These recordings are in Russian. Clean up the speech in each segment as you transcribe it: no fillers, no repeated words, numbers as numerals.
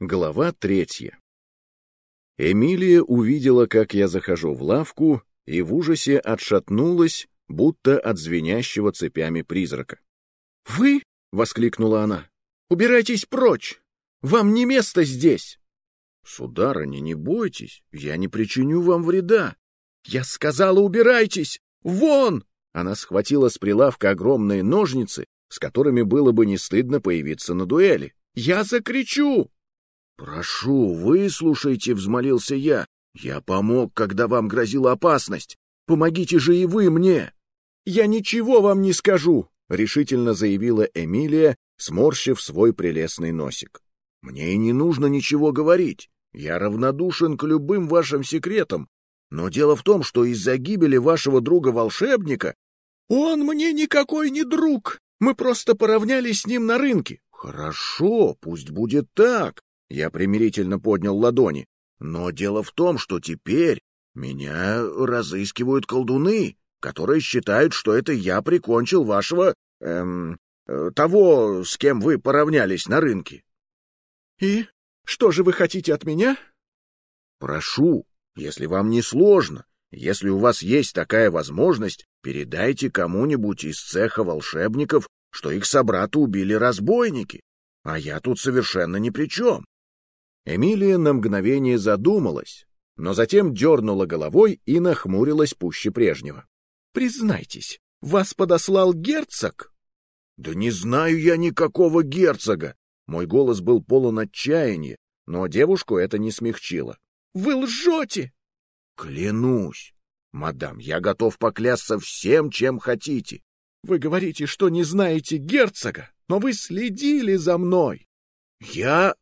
Глава 3. Эмилия увидела, как я захожу в лавку, и в ужасе отшатнулась, будто от звенящего цепями призрака. «Вы?» — воскликнула она. «Убирайтесь прочь! Вам не место здесь!» «Сударыня, не бойтесь, я не причиню вам вреда!» «Я сказала, убирайтесь! Вон!» Она схватила с прилавка огромные ножницы, с которыми было бы не стыдно появиться на дуэли. «Я закричу!» «Прошу, выслушайте», — взмолился я. «Я помог, когда вам грозила опасность. Помогите же и вы мне!» «Я ничего вам не скажу», — решительно заявила Эмилия, сморщив свой прелестный носик. «Мне и не нужно ничего говорить. Я равнодушен к любым вашим секретам. Но дело в том, что из-за гибели вашего друга-волшебника...» «Он мне никакой не друг. Мы просто поравнялись с ним на рынке». «Хорошо, пусть будет так». Я примирительно поднял ладони. «Но дело в том, что теперь меня разыскивают колдуны, которые считают, что это я прикончил вашего... того, с кем вы поравнялись на рынке». «И что же вы хотите от меня?» «Прошу, если вам не сложно, если у вас есть такая возможность, передайте кому-нибудь из цеха волшебников, что их собрата убили разбойники, а я тут совершенно ни при чем». Эмилия на мгновение задумалась, но затем дернула головой и нахмурилась пуще прежнего. «Признайтесь, вас подослал герцог?» «Да не знаю я никакого герцога!» Мой голос был полон отчаяния, но девушку это не смягчило. «Вы лжете!» «Клянусь! Мадам, я готов поклясться всем, чем хотите!» «Вы говорите, что не знаете герцога, но вы следили за мной!» «Я...»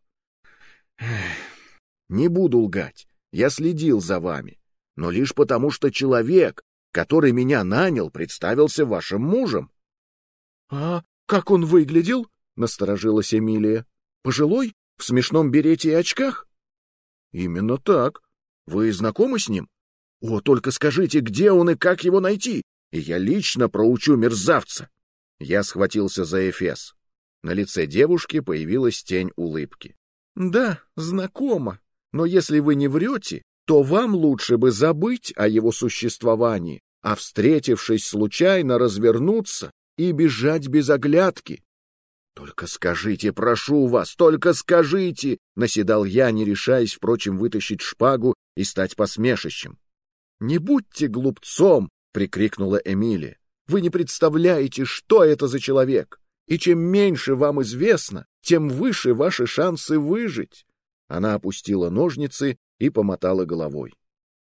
«Не буду лгать, я следил за вами, но лишь потому, что человек, который меня нанял, представился вашим мужем». «А как он выглядел?» — насторожилась Эмилия. «Пожилой? В смешном берете и очках?» «Именно так. Вы знакомы с ним? О, только скажите, где он и как его найти, и я лично проучу мерзавца». Я схватился за эфес. На лице девушки появилась тень улыбки. «Да, знакомо, но если вы не врете, то вам лучше бы забыть о его существовании, а, встретившись случайно, развернуться и бежать без оглядки». «Только скажите, прошу вас, только скажите!» — наседал я, не решаясь, впрочем, вытащить шпагу и стать посмешищем. «Не будьте глупцом!» — прикрикнула Эмилия. «Вы не представляете, что это за человек, и чем меньше вам известно, тем выше ваши шансы выжить». Она опустила ножницы и помотала головой.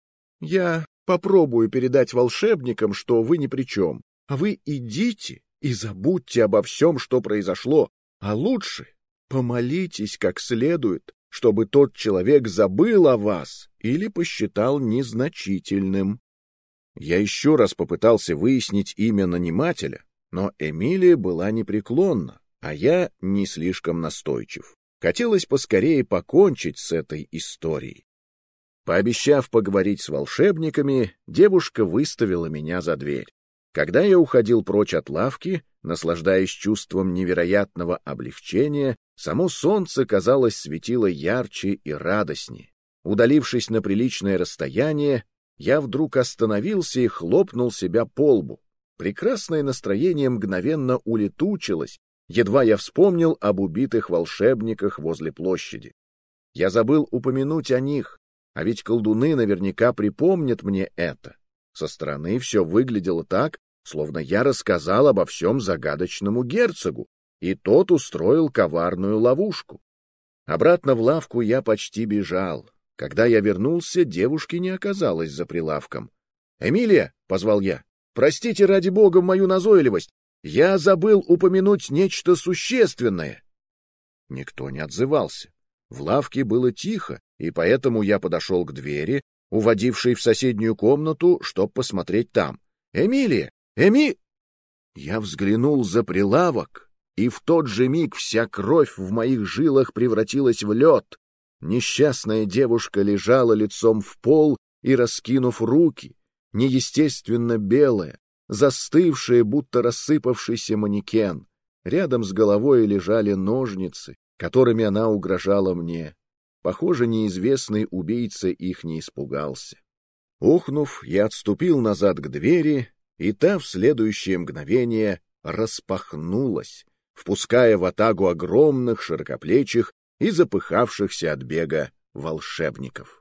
«Я попробую передать волшебникам, что вы ни при чем, а вы идите и забудьте обо всем, что произошло, а лучше помолитесь как следует, чтобы тот человек забыл о вас или посчитал незначительным». Я еще раз попытался выяснить имя нанимателя, но Эмилия была непреклонна, а я не слишком настойчив. Хотелось поскорее покончить с этой историей. Пообещав поговорить с волшебниками, девушка выставила меня за дверь. Когда я уходил прочь от лавки, наслаждаясь чувством невероятного облегчения, само солнце, казалось, светило ярче и радостнее. Удалившись на приличное расстояние, я вдруг остановился и хлопнул себя по лбу. Прекрасное настроение мгновенно улетучилось, едва я вспомнил об убитых волшебниках возле площади. Я забыл упомянуть о них, а ведь колдуны наверняка припомнят мне это. Со стороны все выглядело так, словно я рассказал обо всем загадочному герцогу, и тот устроил коварную ловушку. Обратно в лавку я почти бежал. Когда я вернулся, девушки не оказалось за прилавком. «Эмилия!» — позвал я. «Простите ради бога мою назойливость. Я забыл упомянуть нечто существенное». Никто не отзывался. В лавке было тихо, и поэтому я подошел к двери, уводившей в соседнюю комнату, чтоб посмотреть там. «Эмилия! Я взглянул за прилавок, и в тот же миг вся кровь в моих жилах превратилась в лед. Несчастная девушка лежала лицом в пол и, раскинув руки, неестественно белая, застывшая, будто рассыпавшийся манекен. Рядом с головой лежали ножницы, которыми она угрожала мне. Похоже, неизвестный убийца их не испугался. Ухнув, я отступил назад к двери, и та в следующее мгновение распахнулась, впуская в атагу огромных, широкоплечих и запыхавшихся от бега волшебников.